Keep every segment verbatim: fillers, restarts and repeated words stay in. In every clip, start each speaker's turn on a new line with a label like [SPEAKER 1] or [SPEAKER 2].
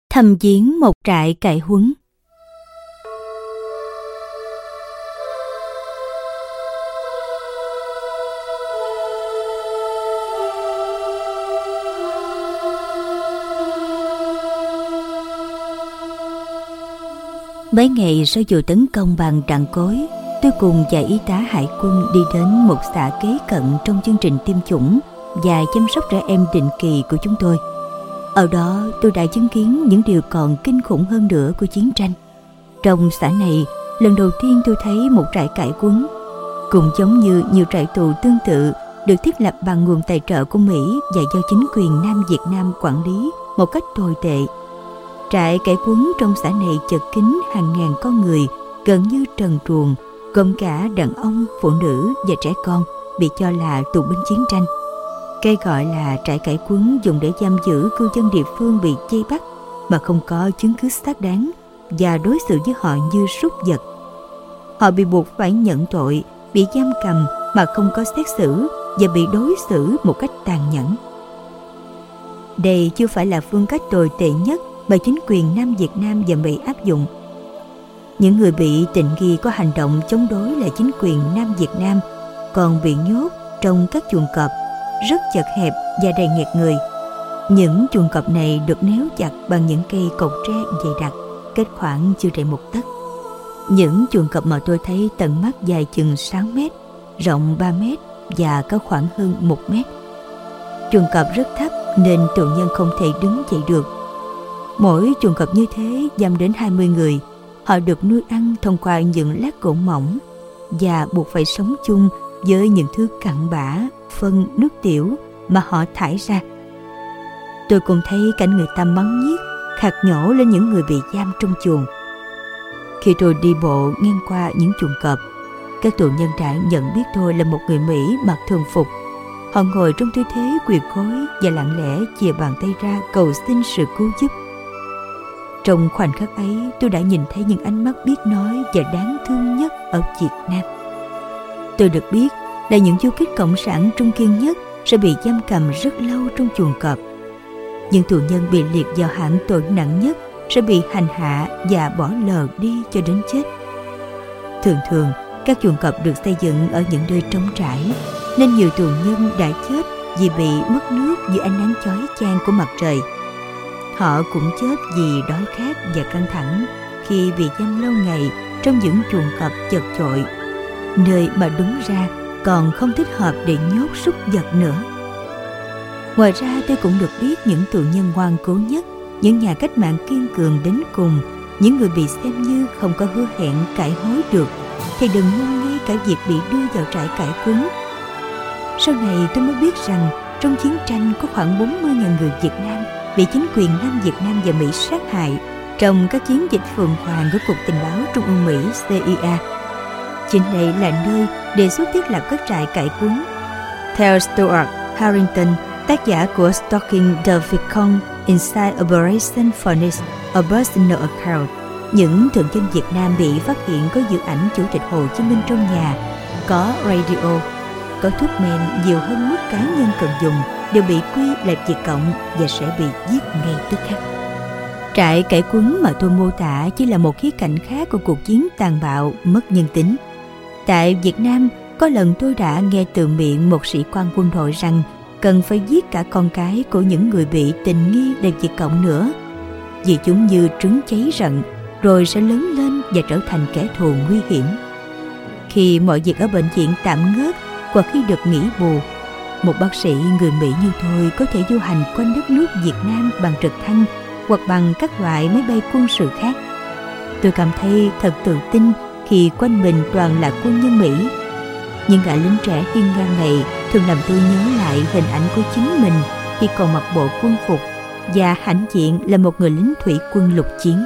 [SPEAKER 1] Thăm viếng một trại cải huấn. Mấy ngày sau vụ tấn công bằng đạn cối, tôi cùng vài y tá hải quân đi đến một xã kế cận trong chương trình tiêm chủng và chăm sóc trẻ em định kỳ của chúng tôi. Ở đó tôi đã chứng kiến những điều còn kinh khủng hơn nữa của chiến tranh. Trong xã này, lần đầu tiên tôi thấy một trại cải huấn. Cũng giống như nhiều trại tù tương tự được thiết lập bằng nguồn tài trợ của Mỹ và do chính quyền Nam Việt Nam quản lý một cách tồi tệ. Trại cải huấn trong xã này chật kín hàng ngàn con người, gần như trần truồng, gồm cả đàn ông, phụ nữ và trẻ con bị cho là tù binh chiến tranh. Cái gọi là trại cải huấn dùng để giam giữ cư dân địa phương bị vây bắt mà không có chứng cứ xác đáng và đối xử với họ như súc vật. Họ bị buộc phải nhận tội, bị giam cầm mà không có xét xử và bị đối xử một cách tàn nhẫn. Đây chưa phải là phương cách tồi tệ nhất mà chính quyền Nam Việt Nam và Mỹ áp dụng. Những người bị tình nghi có hành động chống đối là chính quyền Nam Việt Nam còn bị nhốt trong các chuồng cọp rất chật hẹp và đầy nghẹt người. Những chuồng cọp này được néo chặt bằng những cây cột tre dày đặc, cách khoảng chưa đầy một tấc. Những chuồng cọp mà tôi thấy tận mắt dài chừng sáu mét, rộng ba mét và cao khoảng hơn một mét. Chuồng cọp rất thấp nên tù nhân không thể đứng dậy được. Mỗi chuồng cọp như thế giam đến hai mươi người. Họ được nuôi ăn thông qua những lát gỗ mỏng và buộc phải sống chung với những thứ cặn bã, phân, nước tiểu mà họ thải ra. Tôi cũng thấy cảnh người ta mắng nhiếc, khạc nhổ lên những người bị giam trong chuồng. Khi tôi đi bộ ngang qua những chuồng cọp, các tù nhân đã nhận biết tôi là một người Mỹ mặc thường phục. Họ ngồi trong tư thế quỳ gối và lặng lẽ chìa bàn tay ra cầu xin sự cứu giúp. Trong khoảnh khắc ấy, tôi đã nhìn thấy những ánh mắt biết nói và đáng thương nhất ở Việt Nam. Tôi được biết là những du kích cộng sản trung kiên nhất sẽ bị giam cầm rất lâu trong chuồng cọp. Những tù nhân bị liệt vào hạng tội nặng nhất sẽ bị hành hạ và bỏ lờ đi cho đến chết. Thường thường, các chuồng cọp được xây dựng ở những nơi trống trải, nên nhiều tù nhân đã chết vì bị mất nước dưới ánh nắng chói chang của mặt trời. Họ cũng chết vì đói khát và căng thẳng khi bị giam lâu ngày trong những chuồng cọp chật chội, nơi mà đúng ra còn không thích hợp để nhốt súc vật nữa. Ngoài ra, tôi cũng được biết những tù nhân ngoan cố nhất, những nhà cách mạng kiên cường đến cùng, những người bị xem như không có hứa hẹn cải hối được, thì đừng mong ngay cả việc bị đưa vào trại cải huấn. Sau này tôi mới biết rằng trong chiến tranh có khoảng bốn mươi nghìn người Việt Nam bị chính quyền Nam Việt Nam và Mỹ sát hại trong các chiến dịch phượng hoàng của Cục Tình báo Trung ương Mỹ C I A. Chính đây là nơi đề xuất thiết lập các trại cải huấn. Theo Stuart Harrington, tác giả của Stalking the Vietcong Inside Operation Furnace, A Personal Account, những thường dân Việt Nam bị phát hiện có dự ảnh Chủ tịch Hồ Chí Minh trong nhà, có radio, có thuốc men nhiều hơn mức cá nhân cần dùng, đều bị quy là Việt Cộng và sẽ bị giết ngay tức khắc. Trại cải huấn mà tôi mô tả chỉ là một khía cạnh khác của cuộc chiến tàn bạo, mất nhân tính. Tại Việt Nam, có lần tôi đã nghe từ miệng một sĩ quan quân đội rằng cần phải giết cả con cái của những người bị tình nghi là Việt Cộng nữa, vì chúng như trứng cháy rận, rồi sẽ lớn lên và trở thành kẻ thù nguy hiểm. Khi mọi việc ở bệnh viện tạm ngớt hoặc khi được nghỉ bù, một bác sĩ người Mỹ như tôi có thể du hành quanh đất nước Việt Nam bằng trực thăng hoặc bằng các loại máy bay quân sự khác. Tôi cảm thấy thật tự tin khi quanh mình toàn là quân nhân Mỹ. Những gã lính trẻ hiên ngang này thường làm tôi nhớ lại hình ảnh của chính mình khi còn mặc bộ quân phục và hãnh diện là một người lính thủy quân lục chiến.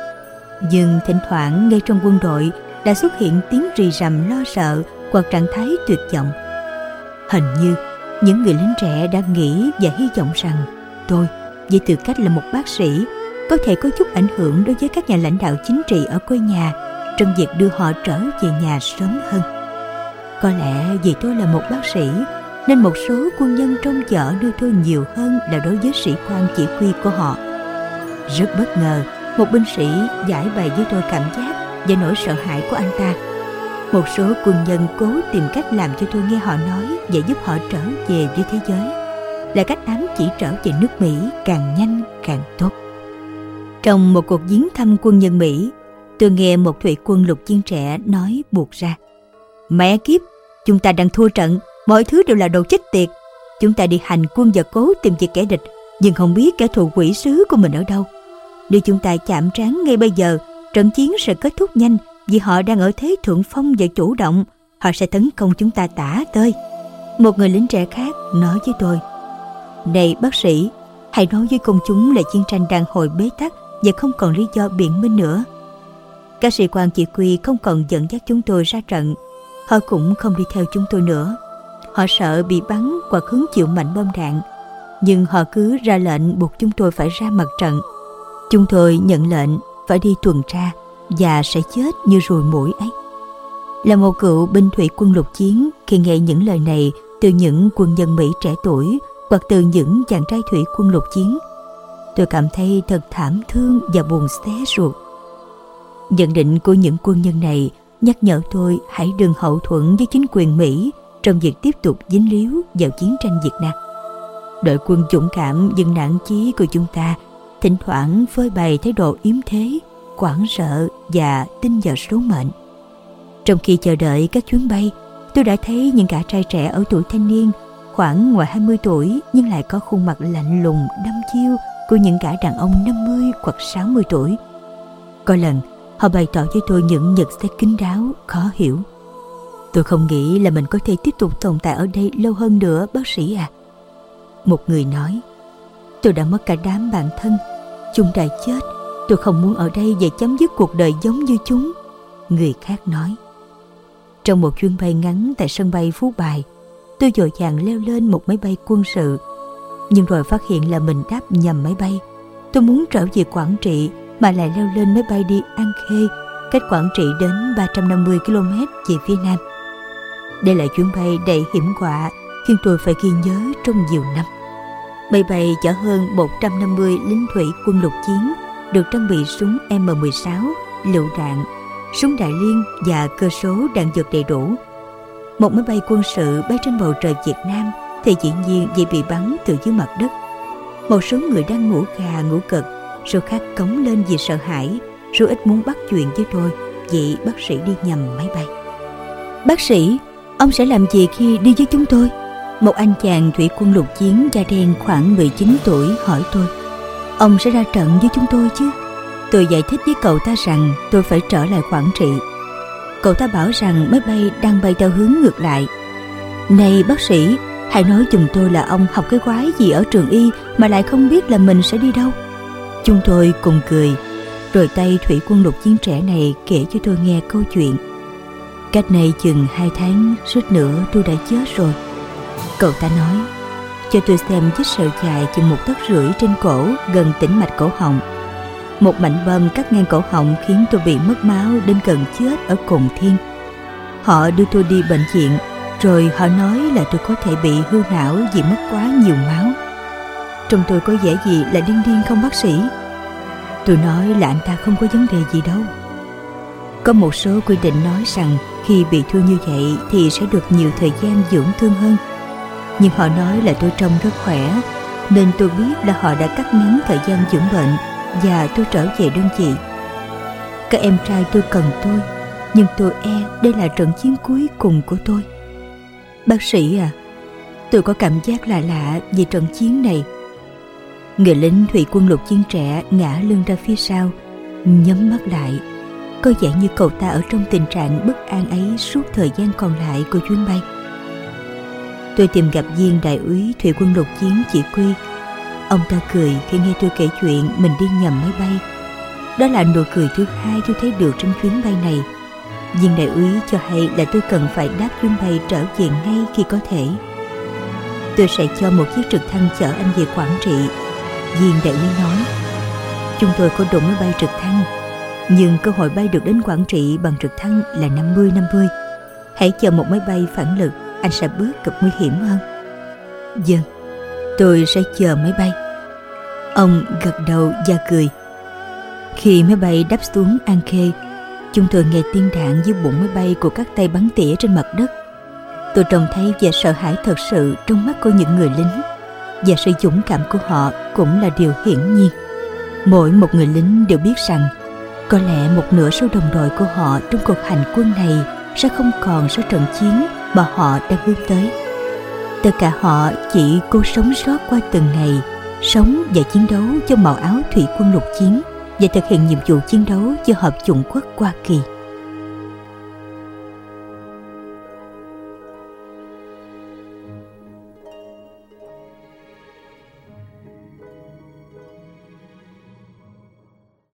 [SPEAKER 1] Nhưng thỉnh thoảng ngay trong quân đội đã xuất hiện tiếng rì rầm lo sợ hoặc trạng thái tuyệt vọng. Hình như những người lính trẻ đã nghĩ và hy vọng rằng tôi, với tư cách là một bác sĩ, có thể có chút ảnh hưởng đối với các nhà lãnh đạo chính trị ở quê nhà trong việc đưa họ trở về nhà sớm hơn. Có lẽ vì tôi là một bác sĩ nên một số quân nhân trong chợ đưa tôi nhiều hơn là đối với sĩ quan chỉ huy của họ. Rất bất ngờ, một binh sĩ giải bày với tôi cảm giác và nỗi sợ hãi của anh ta. Một số quân nhân cố tìm cách làm cho tôi nghe họ nói và giúp họ trở về với thế giới, là cách ám chỉ trở về nước Mỹ càng nhanh càng tốt. Trong một cuộc viếng thăm quân nhân Mỹ, tôi nghe một thủy quân lục chiến trẻ nói buột ra: "Mẹ kiếp, chúng ta đang thua trận, mọi thứ đều là đồ chết tiệt. Chúng ta đi hành quân và cố tìm về kẻ địch, nhưng không biết kẻ thù quỷ sứ của mình ở đâu. Nếu chúng ta chạm trán ngay bây giờ, trận chiến sẽ kết thúc nhanh, vì họ đang ở thế thượng phong và chủ động. Họ sẽ tấn công chúng ta tả tơi." Một người lính trẻ khác nói với tôi: "Này bác sĩ, hãy nói với công chúng là chiến tranh đang hồi bế tắc và không còn lý do biện minh nữa." Các sĩ quan chỉ huy không còn dẫn dắt chúng tôi ra trận. Họ cũng không đi theo chúng tôi nữa. Họ sợ bị bắn hoặc hứng chịu mạnh bom đạn, nhưng họ cứ ra lệnh buộc chúng tôi phải ra mặt trận. Chúng tôi nhận lệnh phải đi tuần tra và sẽ chết như ruồi muỗi ấy. Là một cựu binh thủy quân lục chiến, khi nghe những lời này từ những quân nhân Mỹ trẻ tuổi hoặc từ những chàng trai thủy quân lục chiến, tôi cảm thấy thật thảm thương và buồn xé ruột. Nhận định của những quân nhân này nhắc nhở tôi hãy đừng hậu thuẫn với chính quyền Mỹ trong việc tiếp tục dính líu vào chiến tranh Việt Nam. Đội quân dũng cảm nhưng nản chí của chúng ta thỉnh thoảng phơi bày thái độ yếm thế, hoảng sợ và tin vào số mệnh. Trong khi chờ đợi các chuyến bay, tôi đã thấy những gã trai trẻ ở tuổi thanh niên, khoảng ngoài hai mươi tuổi nhưng lại có khuôn mặt lạnh lùng, đăm chiêu của những gã đàn ông năm mươi hoặc sáu mươi tuổi. Có lần, họ bày tỏ với tôi những nhận xét kín đáo, khó hiểu. "Tôi không nghĩ là mình có thể tiếp tục tồn tại ở đây lâu hơn nữa, bác sĩ à." Một người nói: "Tôi đã mất cả đám bạn thân. Chúng đã chết. Tôi không muốn ở đây và chấm dứt cuộc đời giống như chúng." Người khác nói. Trong một chuyến bay ngắn tại sân bay Phú Bài, tôi vội vàng leo lên một máy bay quân sự, nhưng rồi phát hiện là mình đáp nhầm máy bay. Tôi muốn trở về Quảng Trị mà lại leo lên máy bay đi An Khê, cách Quảng Trị đến ba trăm năm mươi ki lô mét về phía nam. Đây là chuyến bay đầy hiểm họa khiến tôi phải ghi nhớ trong nhiều năm. Máy bay chở hơn một trăm năm mươi lính thủy quân lục chiến, được trang bị súng M mười sáu, lựu đạn, súng đại liên và cơ số đạn dược đầy đủ. Một máy bay quân sự bay trên bầu trời Việt Nam thì dĩ nhiên dễ bị bắn từ dưới mặt đất. Một số người đang ngủ gà ngủ gật, số khác cống lên vì sợ hãi, số ít muốn bắt chuyện với tôi vì bác sĩ đi nhầm máy bay. "Bác sĩ, ông sẽ làm gì khi đi với chúng tôi?" Một anh chàng thủy quân lục chiến da đen khoảng mười chín tuổi hỏi tôi. "Ông sẽ ra trận với chúng tôi chứ?" Tôi giải thích với cậu ta rằng tôi phải trở lại Quảng Trị. Cậu ta bảo rằng máy bay đang bay theo hướng ngược lại. "Này bác sĩ, hãy nói giùm tôi là ông học cái quái gì ở trường y mà lại không biết là mình sẽ đi đâu." Chúng tôi cùng cười, rồi tay thủy quân lục chiến trẻ này kể cho tôi nghe câu chuyện. "Cách này chừng hai tháng, suýt nữa tôi đã chết rồi." Cậu ta nói, cho tôi xem vết sẹo dài chừng một tấc rưỡi trên cổ gần tĩnh mạch cổ họng. Một mảnh bom cắt ngang cổ họng khiến tôi bị mất máu đến gần chết ở Cồn Thiên. Họ đưa tôi đi bệnh viện, rồi họ nói là tôi có thể bị hư não vì mất quá nhiều máu. Trông tôi có vẻ gì là điên điên không bác sĩ? Tôi nói là anh ta không có vấn đề gì đâu. Có một số quy định nói rằng khi bị thương như vậy thì sẽ được nhiều thời gian dưỡng thương hơn. Nhưng họ nói là tôi trông rất khỏe, nên tôi biết là họ đã cắt ngắn thời gian dưỡng bệnh và tôi trở về đơn vị. Các em trai tôi cần tôi, nhưng tôi e đây là trận chiến cuối cùng của tôi. Bác sĩ à, tôi có cảm giác lạ lạ về trận chiến này. Người lính thủy quân lục chiến trẻ ngã lưng ra phía sau, nhắm mắt lại. Có vẻ như cậu ta ở trong tình trạng bất an ấy suốt thời gian còn lại của chuyến bay. Tôi tìm gặp viên đại úy thủy quân lục chiến chỉ huy. Ông ta cười khi nghe tôi kể chuyện mình đi nhầm máy bay. Đó là nụ cười thứ hai tôi thấy được trên chuyến bay này. Viên đại úy cho hay là tôi cần phải đáp chuyến bay trở về ngay khi có thể. Tôi sẽ cho một chiếc trực thăng chở anh về Quảng Trị. Viên đại úy nói, chúng tôi có đủ máy bay trực thăng, nhưng cơ hội bay được đến Quảng Trị bằng trực thăng là năm mươi năm mươi. Hãy chờ một máy bay phản lực, anh sẽ bớt gặp nguy hiểm hơn. Vâng, tôi sẽ chờ máy bay. Ông gật đầu và cười. Khi máy bay đáp xuống An Khê, chúng tôi nghe tiếng đạn dưới bụng máy bay của các tay bắn tỉa trên mặt đất. Tôi trông thấy vẻ sợ hãi thật sự trong mắt của những người lính, và sự dũng cảm của họ cũng là điều hiển nhiên. Mỗi một người lính đều biết rằng có lẽ một nửa số đồng đội của họ trong cuộc hành quân này sẽ không còn sau trận chiến mà họ đang hướng tới. Tất cả họ chỉ cố sống sót qua từng ngày, sống và chiến đấu cho màu áo thủy quân lục chiến và thực hiện nhiệm vụ chiến đấu cho Hợp chủng quốc Hoa Kỳ.